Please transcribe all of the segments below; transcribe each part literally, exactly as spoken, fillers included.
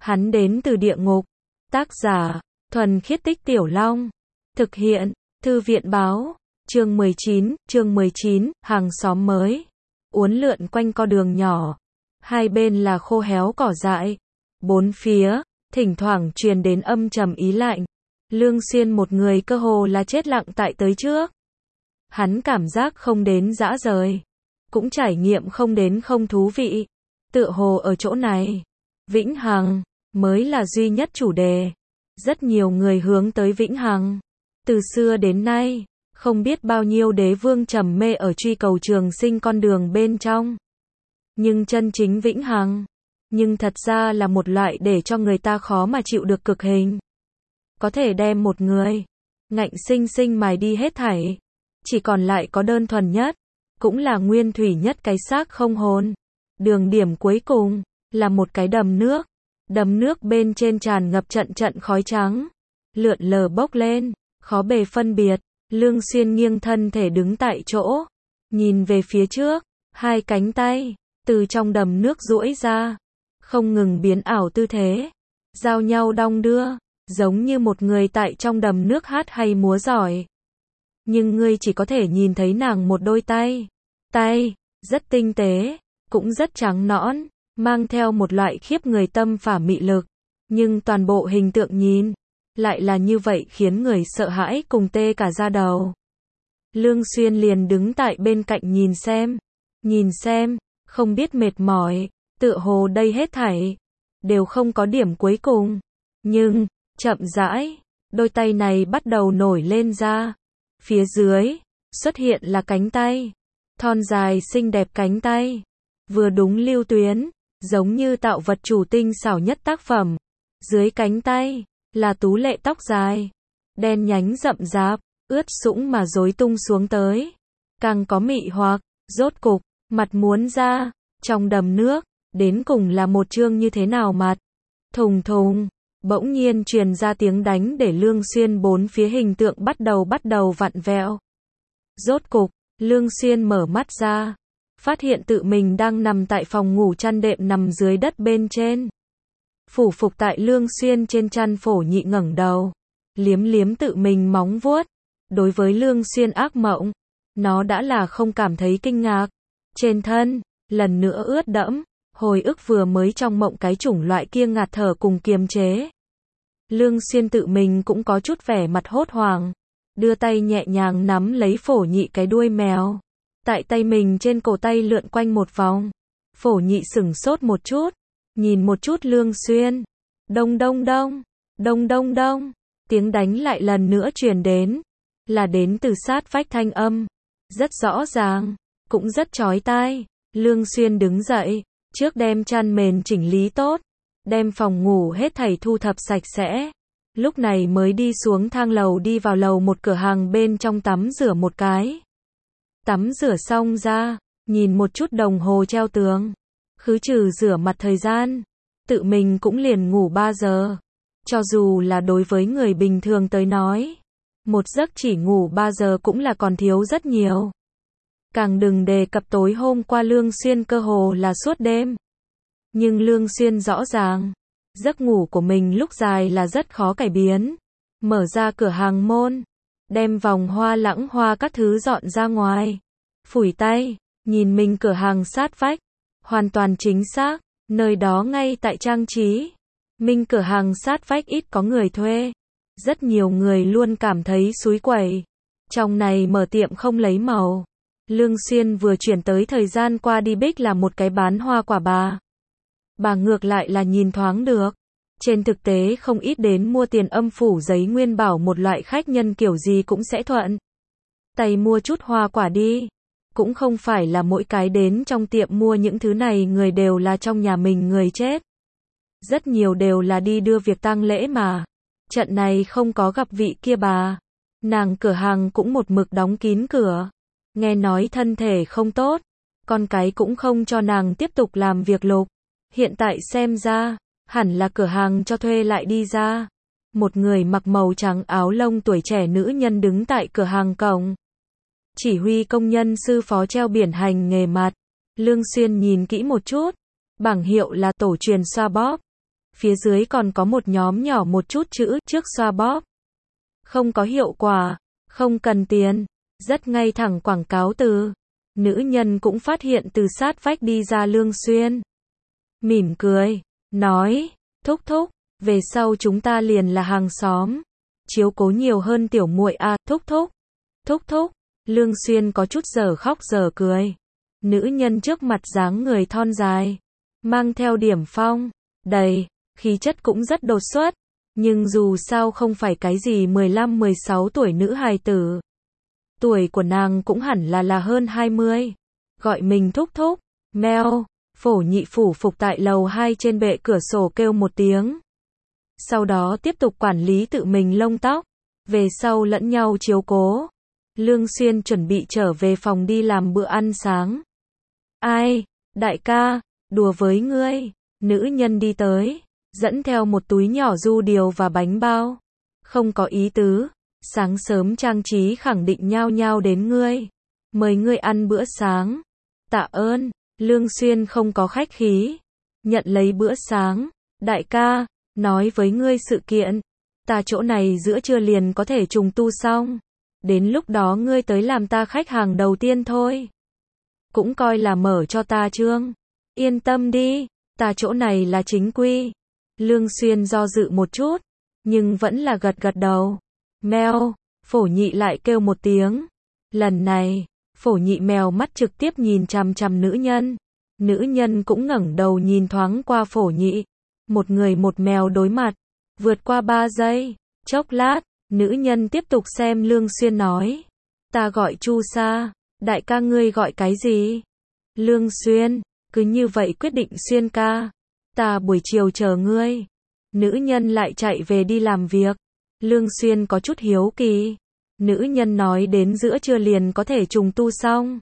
Hắn đến từ địa ngục. Tác giả, Thuần Khiết Tích Tiểu Long. Thực hiện, Thư viện báo. Chương mười chín, chương mười chín, hàng xóm mới. Uốn lượn quanh con đường nhỏ. Hai bên là khô héo cỏ dại. Bốn phía, thỉnh thoảng truyền đến âm trầm ý lạnh. Lương Xuyên một người cơ hồ là chết lặng tại tới trước. Hắn cảm giác không đến dã rời. Cũng trải nghiệm không đến không thú vị. Tựa hồ ở chỗ này, vĩnh hằng mới là duy nhất chủ đề. Rất nhiều người hướng tới vĩnh hằng. Từ xưa đến nay, không biết bao nhiêu đế vương trầm mê ở truy cầu trường sinh con đường bên trong. Nhưng chân chính vĩnh hằng, nhưng thật ra là một loại để cho người ta khó mà chịu được cực hình. Có thể đem một người ngạnh sinh sinh mài đi hết thảy, chỉ còn lại có đơn thuần nhất, cũng là nguyên thủy nhất cái xác không hồn. Đường điểm cuối cùng là một cái đầm nước. Đầm nước bên trên tràn ngập trận trận khói trắng, lượn lờ bốc lên, khó bề phân biệt. Lương Xuyên nghiêng thân thể đứng tại chỗ, nhìn về phía trước, hai cánh tay từ trong đầm nước duỗi ra, không ngừng biến ảo tư thế, giao nhau đong đưa, giống như một người tại trong đầm nước hát hay múa giỏi. Nhưng ngươi chỉ có thể nhìn thấy nàng một đôi tay, tay rất tinh tế, cũng rất trắng nõn, mang theo một loại khiếp người tâm phả mị lực, nhưng toàn bộ hình tượng nhìn lại là như vậy khiến người sợ hãi cùng tê cả da đầu. Lương Xuyên liền đứng tại bên cạnh nhìn xem, nhìn xem, không biết mệt mỏi, tựa hồ đây hết thảy đều không có điểm cuối cùng. Nhưng, chậm rãi, đôi tay này bắt đầu nổi lên ra. Phía dưới, xuất hiện là cánh tay, thon dài xinh đẹp cánh tay, vừa đúng lưu tuyến, giống như tạo vật chủ tinh xảo nhất tác phẩm. Dưới cánh tay là tú lệ tóc dài, đen nhánh rậm rạp, ướt sũng mà rối tung xuống tới, càng có mị hoặc. Rốt cục, mặt muốn ra, trong đầm nước, đến cùng là một chương như thế nào mặt. Thùng thùng, bỗng nhiên truyền ra tiếng đánh để Lương Xuyên bốn phía hình tượng bắt đầu bắt đầu vặn vẹo. Rốt cục, Lương Xuyên mở mắt ra, phát hiện tự mình đang nằm tại phòng ngủ chăn đệm nằm dưới đất bên trên. Phủ phục tại Lương Xuyên trên chăn, Phổ Nhị ngẩng đầu, liếm liếm tự mình móng vuốt. Đối với Lương Xuyên ác mộng, nó đã là không cảm thấy kinh ngạc. Trên thân, lần nữa ướt đẫm, hồi ức vừa mới trong mộng cái chủng loại kia ngạt thở cùng kiềm chế. Lương Xuyên tự mình cũng có chút vẻ mặt hốt hoảng, đưa tay nhẹ nhàng nắm lấy Phổ Nhị cái đuôi mèo, tại tay mình trên cổ tay lượn quanh một vòng. Phổ Nhị sửng sốt một chút, nhìn một chút Lương Xuyên. Đông đông đông, đông đông đông, tiếng đánh lại lần nữa truyền đến, là đến từ sát vách thanh âm, rất rõ ràng, cũng rất chói tai. Lương Xuyên đứng dậy, trước đem chăn mền chỉnh lý tốt, đem phòng ngủ hết thảy thu thập sạch sẽ, lúc này mới đi xuống thang lầu đi vào lầu một cửa hàng bên trong tắm rửa một cái. Tắm rửa xong ra, nhìn một chút đồng hồ treo tường, khứ trừ rửa mặt thời gian, tự mình cũng liền ngủ ba giờ. Cho dù là đối với người bình thường tới nói, một giấc chỉ ngủ ba giờ cũng là còn thiếu rất nhiều. Càng đừng đề cập tối hôm qua Lương Xuyên cơ hồ là suốt đêm. Nhưng Lương Xuyên rõ ràng, giấc ngủ của mình lúc dài là rất khó cải biến. Mở ra cửa hàng môn, đem vòng hoa lãng hoa các thứ dọn ra ngoài. Phủi tay, nhìn mình cửa hàng sát vách, hoàn toàn chính xác, nơi đó ngay tại trang trí. Mình cửa hàng sát vách ít có người thuê. Rất nhiều người luôn cảm thấy xúi quẩy. Trong này mở tiệm không lấy màu. Lương Xuyên vừa chuyển tới thời gian qua đi Bích là một cái bán hoa quả bà. Bà ngược lại là nhìn thoáng được. Trên thực tế không ít đến mua tiền âm phủ giấy nguyên bảo một loại khách nhân kiểu gì cũng sẽ thuận tay mua chút hoa quả đi. Cũng không phải là mỗi cái đến trong tiệm mua những thứ này người đều là trong nhà mình người chết. Rất nhiều đều là đi đưa việc tang lễ mà. Trận này không có gặp vị kia bà. Nàng cửa hàng cũng một mực đóng kín cửa. Nghe nói thân thể không tốt, con cái cũng không cho nàng tiếp tục làm việc lục. Hiện tại xem ra, hẳn là cửa hàng cho thuê lại đi ra. Một người mặc màu trắng áo lông tuổi trẻ nữ nhân đứng tại cửa hàng cổng. Chỉ huy công nhân sư phó treo biển hành nghề mặt. Lương Xuyên nhìn kỹ một chút, bảng hiệu là tổ truyền xoa bóp. Phía dưới còn có một nhóm nhỏ một chút chữ trước xoa bóp. Không có hiệu quả, không cần tiền, rất ngay thẳng quảng cáo từ. Nữ nhân cũng phát hiện từ sát vách đi ra Lương Xuyên. Mỉm cười, nói, thúc thúc, về sau chúng ta liền là hàng xóm. Chiếu cố nhiều hơn tiểu muội a, thúc thúc. Thúc thúc, Lương Xuyên có chút giờ khóc giờ cười. Nữ nhân trước mặt dáng người thon dài, mang theo điểm phong, đầy, khí chất cũng rất đột xuất. Nhưng dù sao không phải cái gì mười lăm mười sáu tuổi nữ hài tử. Tuổi của nàng cũng hẳn là là hơn hai mươi. Gọi mình thúc thúc, meo, phổ nhị phủ phục tại lầu hai trên bệ cửa sổ kêu một tiếng. Sau đó tiếp tục quản lý tự mình lông tóc. Về sau lẫn nhau chiếu cố. Lương Xuyên chuẩn bị trở về phòng đi làm bữa ăn sáng. Ai, đại ca, đùa với ngươi. Nữ nhân đi tới, dẫn theo một túi nhỏ du điều và bánh bao. Không có ý tứ, sáng sớm trang trí khẳng định nhao nhao đến ngươi. Mời ngươi ăn bữa sáng. Tạ ơn, Lương Xuyên không có khách khí. Nhận lấy bữa sáng. Đại ca, nói với ngươi sự kiện. Ta chỗ này giữa trưa liền có thể trùng tu xong. Đến lúc đó ngươi tới làm ta khách hàng đầu tiên thôi. Cũng coi là mở cho ta chương. Yên tâm đi, ta chỗ này là chính quy. Lương Xuyên do dự một chút, nhưng vẫn là gật gật đầu. Mèo, phổ nhị lại kêu một tiếng. Lần này, phổ nhị mèo mắt trực tiếp nhìn chằm chằm nữ nhân. Nữ nhân cũng ngẩng đầu nhìn thoáng qua phổ nhị. Một người một mèo đối mặt. Vượt qua ba giây, chốc lát, nữ nhân tiếp tục xem Lương Xuyên nói. Ta gọi Chu Sa, đại ca ngươi gọi cái gì? Lương Xuyên, cứ như vậy quyết định Xuyên ca. Ta buổi chiều chờ ngươi. Nữ nhân lại chạy về đi làm việc. Lương Xuyên có chút hiếu kỳ. Nữ nhân nói đến giữa trưa liền có thể trùng tu xong.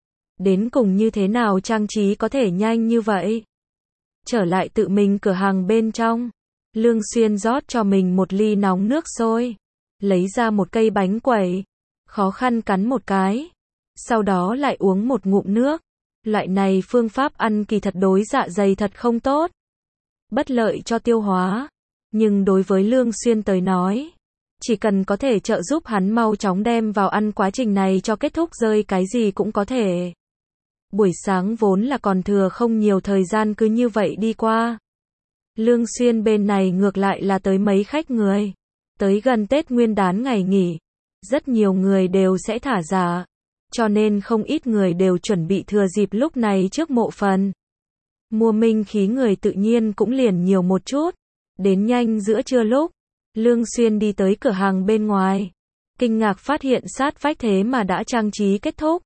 Đến cùng như thế nào trang trí có thể nhanh như vậy? Trở lại tự mình cửa hàng bên trong. Lương Xuyên rót cho mình một ly nóng nước sôi. Lấy ra một cây bánh quẩy. Khó khăn cắn một cái. Sau đó lại uống một ngụm nước. Loại này phương pháp ăn kỳ thật đối dạ dày thật không tốt. Bất lợi cho tiêu hóa. Nhưng đối với Lương Xuyên tới nói, chỉ cần có thể trợ giúp hắn mau chóng đem vào ăn quá trình này cho kết thúc rơi cái gì cũng có thể. Buổi sáng vốn là còn thừa không nhiều thời gian cứ như vậy đi qua. Lương Xuyên bên này ngược lại là tới mấy khách người. Tới gần Tết Nguyên đán ngày nghỉ. Rất nhiều người đều sẽ thả giả. Cho nên không ít người đều chuẩn bị thừa dịp lúc này trước mộ phần. Mua minh khí người tự nhiên cũng liền nhiều một chút. Đến nhanh giữa trưa lúc, Lương Xuyên đi tới cửa hàng bên ngoài. Kinh ngạc phát hiện sát vách thế mà đã trang trí kết thúc.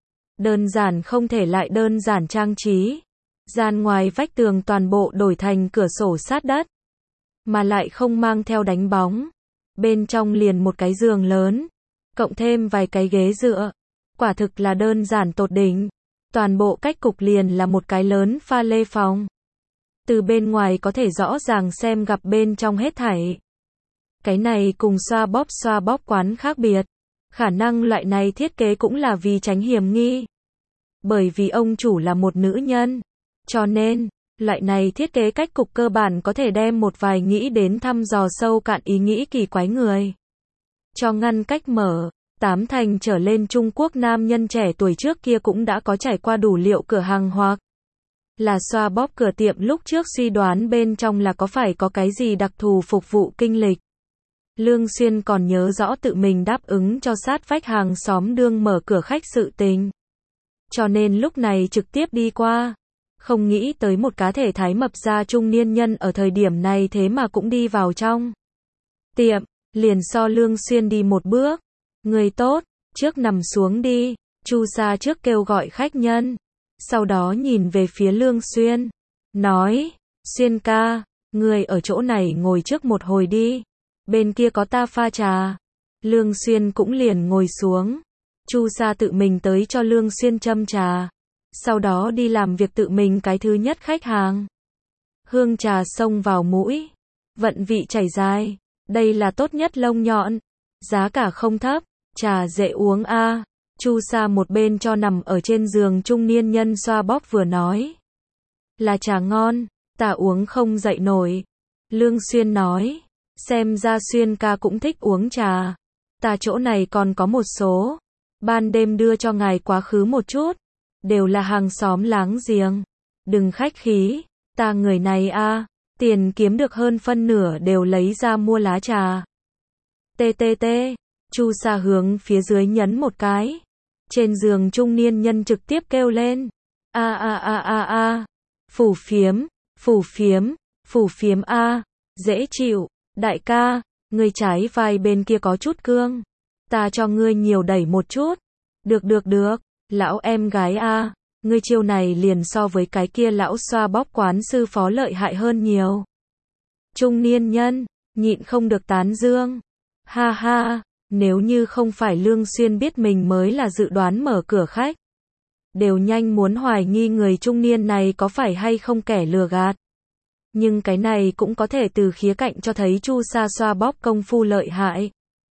Đơn giản không thể lại đơn giản trang trí. Gian ngoài vách tường toàn bộ đổi thành cửa sổ sát đất. Mà lại không mang theo đánh bóng. Bên trong liền một cái giường lớn. Cộng thêm vài cái ghế dựa. Quả thực là đơn giản tột đỉnh. Toàn bộ cách cục liền là một cái lớn pha lê phòng. Từ bên ngoài có thể rõ ràng xem gặp bên trong hết thảy. Cái này cùng xoa bóp xoa bóp quán khác biệt. Khả năng loại này thiết kế cũng là vì tránh hiểm nghi. Bởi vì ông chủ là một nữ nhân. Cho nên, loại này thiết kế cách cục cơ bản có thể đem một vài nghĩ đến thăm dò sâu cạn ý nghĩ kỳ quái người. Cho ngăn cách mở. Tám thành trở lên Trung Quốc nam nhân trẻ tuổi trước kia cũng đã có trải qua đủ liệu cửa hàng hoặc là xoa bóp cửa tiệm lúc trước suy đoán bên trong là có phải có cái gì đặc thù phục vụ kinh lịch. Lương Xuyên còn nhớ rõ tự mình đáp ứng cho sát vách hàng xóm đương mở cửa khách sự tình. Cho nên lúc này trực tiếp đi qua. Không nghĩ tới một cá thể thái mập ra trung niên nhân ở thời điểm này thế mà cũng đi vào trong tiệm, liền so Lương Xuyên đi một bước. Người tốt, trước nằm xuống đi. Chu Sa trước kêu gọi khách nhân. Sau đó nhìn về phía Lương Xuyên. Nói, Xuyên ca, người ở chỗ này ngồi trước một hồi đi. Bên kia có ta pha trà. Lương Xuyên cũng liền ngồi xuống. Chu Sa tự mình tới cho Lương Xuyên châm trà. Sau đó đi làm việc tự mình cái thứ nhất khách hàng. Hương trà xông vào mũi. Vận vị chảy dài. Đây là tốt nhất lông nhọn. Giá cả không thấp. Trà dễ uống a. À. Chu Sa một bên cho nằm ở trên giường trung niên nhân xoa bóp vừa nói. Là trà ngon. Ta uống không dậy nổi. Lương Xuyên nói, xem ra Xuyên ca cũng thích uống trà. Ta chỗ này còn có một số, ban đêm đưa cho ngài quá khứ một chút, đều là hàng xóm láng giềng. Đừng khách khí, ta người này a, tiền kiếm được hơn phân nửa đều lấy ra mua lá trà. Tê tê tê, Chu Sa hướng phía dưới nhấn một cái. Trên giường trung niên nhân trực tiếp kêu lên. A a a a a, phủ phiếm, phủ phiếm, phủ phiếm a, dễ chịu, đại ca, ngươi trái vai bên kia có chút cương. Ta cho ngươi nhiều đẩy một chút. Được được được, lão em gái a, ngươi chiêu này liền so với cái kia lão xoa bóp quán sư phó lợi hại hơn nhiều. Trung niên nhân, nhịn không được tán dương. Ha ha, nếu như không phải Lương Xuyên biết mình mới là dự đoán mở cửa khách, đều nhanh muốn hoài nghi người trung niên này có phải hay không kẻ lừa gạt. Nhưng cái này cũng có thể từ khía cạnh cho thấy Chu Sa xoa bóp công phu lợi hại.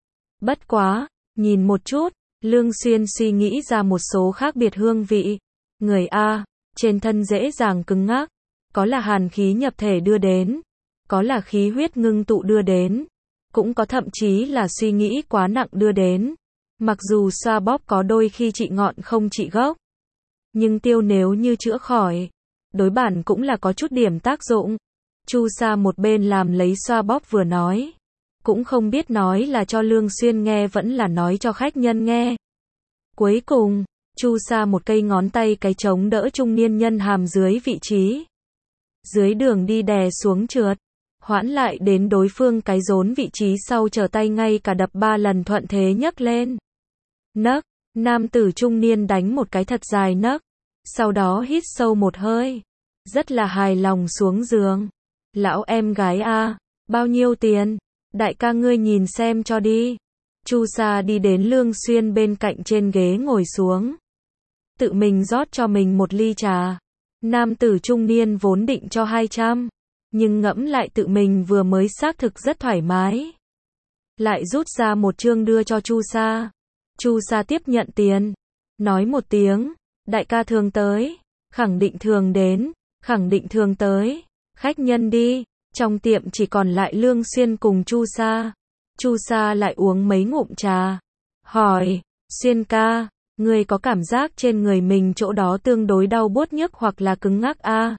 Bất quá, nhìn một chút, Lương Xuyên suy nghĩ ra một số khác biệt hương vị. Người A, trên thân dễ dàng cứng ngắc, có là hàn khí nhập thể đưa đến, có là khí huyết ngưng tụ đưa đến, cũng có thậm chí là suy nghĩ quá nặng đưa đến. Mặc dù xoa bóp có đôi khi trị ngọn không trị gốc, nhưng tiêu nếu như chữa khỏi, đối bản cũng là có chút điểm tác dụng. Chu Sa một bên làm lấy xoa bóp vừa nói, cũng không biết nói là cho Lương Xuyên nghe vẫn là nói cho khách nhân nghe. Cuối cùng, Chu Sa một cây ngón tay cái chống đỡ trung niên nhân hàm dưới vị trí. Dưới đường đi đè xuống trượt, hoãn lại đến đối phương cái rốn vị trí sau trở tay ngay cả đập ba lần thuận thế nhấc lên. Nấc, nam tử trung niên đánh một cái thật dài nấc, sau đó hít sâu một hơi, rất là hài lòng xuống giường. Lão em gái a, bao nhiêu tiền? Đại ca ngươi nhìn xem cho đi. Chu Sa đi đến Lương Xuyên bên cạnh trên ghế ngồi xuống, tự mình rót cho mình một ly trà. Nam tử trung niên vốn định cho hai trăm, nhưng ngẫm lại tự mình vừa mới xác thực rất thoải mái, lại rút ra một chương đưa cho Chu Sa. Chu Sa tiếp nhận tiền, nói một tiếng, đại ca thường tới, khẳng định thường đến, khẳng định thường tới, khách nhân đi. Trong tiệm chỉ còn lại Lương Xuyên cùng Chu Sa. Chu Sa lại uống mấy ngụm trà, hỏi, Xuyên ca, ngươi có cảm giác trên người mình chỗ đó tương đối đau buốt nhức hoặc là cứng ngắc a? À?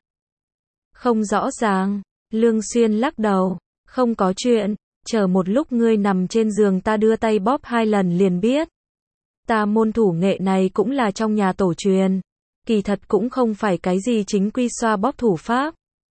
Không rõ ràng. Lương Xuyên lắc đầu, không có chuyện, chờ một lúc ngươi nằm trên giường ta đưa tay bóp hai lần liền biết. Ta môn thủ nghệ này cũng là trong nhà tổ truyền, kỳ thật cũng không phải cái gì chính quy xoa bóp thủ pháp.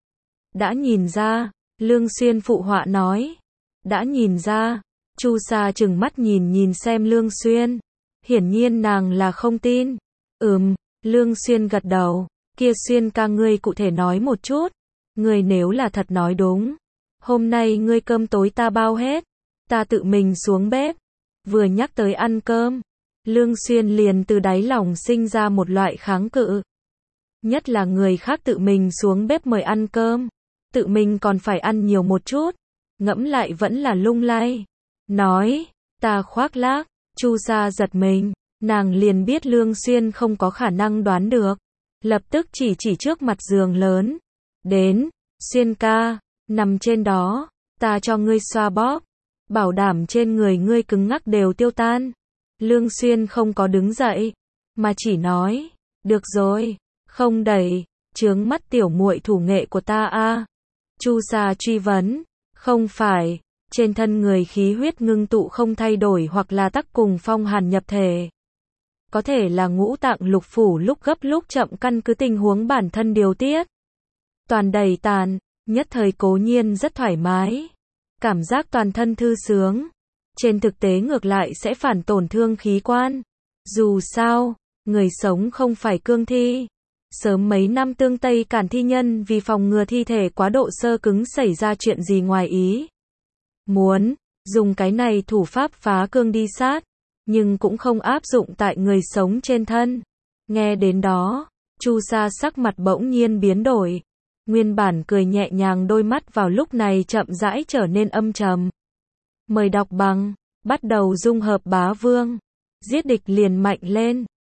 Đã nhìn ra, Lương Xuyên phụ họa nói. Đã nhìn ra. Chu Sa trừng mắt nhìn nhìn xem Lương Xuyên. Hiển nhiên nàng là không tin. Ừm, Lương Xuyên gật đầu. Kia Xuyên ca ngươi cụ thể nói một chút. Ngươi nếu là thật nói đúng, hôm nay ngươi cơm tối ta bao hết, ta tự mình xuống bếp. Vừa nhắc tới ăn cơm, Lương Xuyên liền từ đáy lòng sinh ra một loại kháng cự. Nhất là người khác tự mình xuống bếp mời ăn cơm, tự mình còn phải ăn nhiều một chút, ngẫm lại vẫn là lung lay. Nói, ta khoác lác. Chu Sa giật mình, nàng liền biết Lương Xuyên không có khả năng đoán được, lập tức chỉ chỉ trước mặt giường lớn. Đến, Xuyên ca, nằm trên đó, ta cho ngươi xoa bóp, bảo đảm trên người ngươi cứng ngắc đều tiêu tan. Lương Xuyên không có đứng dậy, mà chỉ nói, được rồi, không đẩy, chướng mắt tiểu muội thủ nghệ của ta a. Chu Sa truy vấn, không phải, trên thân người khí huyết ngưng tụ không thay đổi hoặc là tắc cùng phong hàn nhập thể. Có thể là ngũ tạng lục phủ lúc gấp lúc chậm căn cứ tình huống bản thân điều tiết. Toàn đầy tàn, nhất thời cố nhiên rất thoải mái. Cảm giác toàn thân thư sướng. Trên thực tế ngược lại sẽ phản tổn thương khí quan. Dù sao, người sống không phải cương thi. Sớm mấy năm tương Tây cản thi nhân vì phòng ngừa thi thể quá độ xơ cứng xảy ra chuyện gì ngoài ý muốn, dùng cái này thủ pháp phá cương đi sát, nhưng cũng không áp dụng tại người sống trên thân. Nghe đến đó, Chu Sa sắc mặt bỗng nhiên biến đổi. Nguyên bản cười nhẹ nhàng đôi mắt vào lúc này chậm rãi trở nên âm trầm. Mời đọc bằng, bắt đầu dung hợp bá vương. Giết địch liền mạnh lên.